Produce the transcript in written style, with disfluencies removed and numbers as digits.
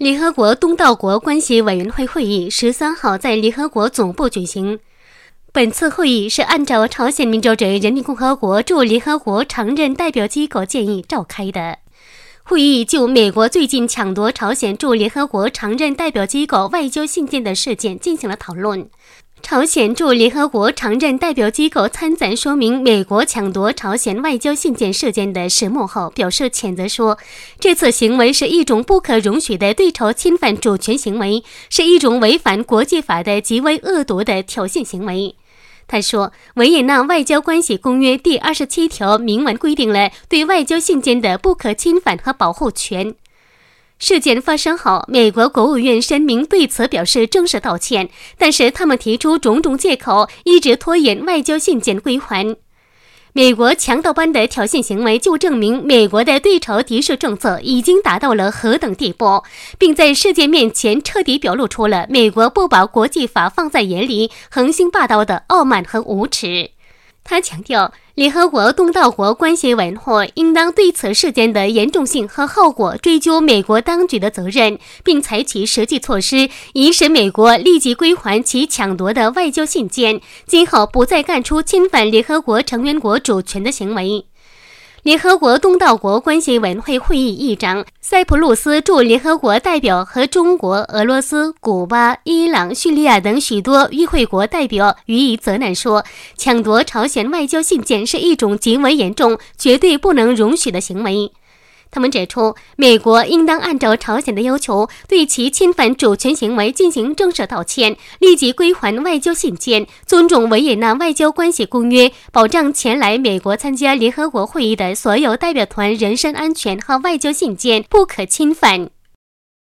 联合国东道国关系委员会会议13号在联合国总部举行。本次会议是按照朝鲜民主主义人民共和国驻联合国常任代表机构建议召开的。会议就美国最近抢夺朝鲜驻联合国常任代表机构外交信件的事件进行了讨论。朝鲜驻联合国常任代表机构参赞说明美国抢夺朝鲜外交信件事件的始末后，表示谴责说，这次行为是一种不可容许的对朝侵犯主权行为，是一种违反国际法的极为恶毒的挑衅行为。他说，维也纳外交关系公约第27条明文规定了对外交信件的不可侵犯和保护权。事件发生后，美国国务院声明对此表示正式道歉，但是他们提出种种借口，一直拖延外交信件归还。美国强盗般的挑衅行为就证明美国的对朝敌视政策已经达到了何等地步，并在世界面前彻底表露出了美国不把国际法放在眼里、横行霸道的傲慢和无耻。他强调，联合国东道国关系委员会应当对此事件的严重性和后果追究美国当局的责任，并采取实际措施，以使美国立即归还其抢夺的外交信件，今后不再干出侵犯联合国成员国主权的行为。联合国东道国关系委员会会议议长塞浦路斯驻联合国代表和中国、俄罗斯、古巴、伊朗、叙利亚等许多与会国代表予以责难说，抢夺朝鲜外交信件是一种极为严重、绝对不能容许的行为。他们指出，美国应当按照朝鲜的要求，对其侵犯主权行为进行正式道歉，立即归还外交信件，尊重维也纳外交关系公约，保障前来美国参加联合国会议的所有代表团人身安全和外交信件不可侵犯。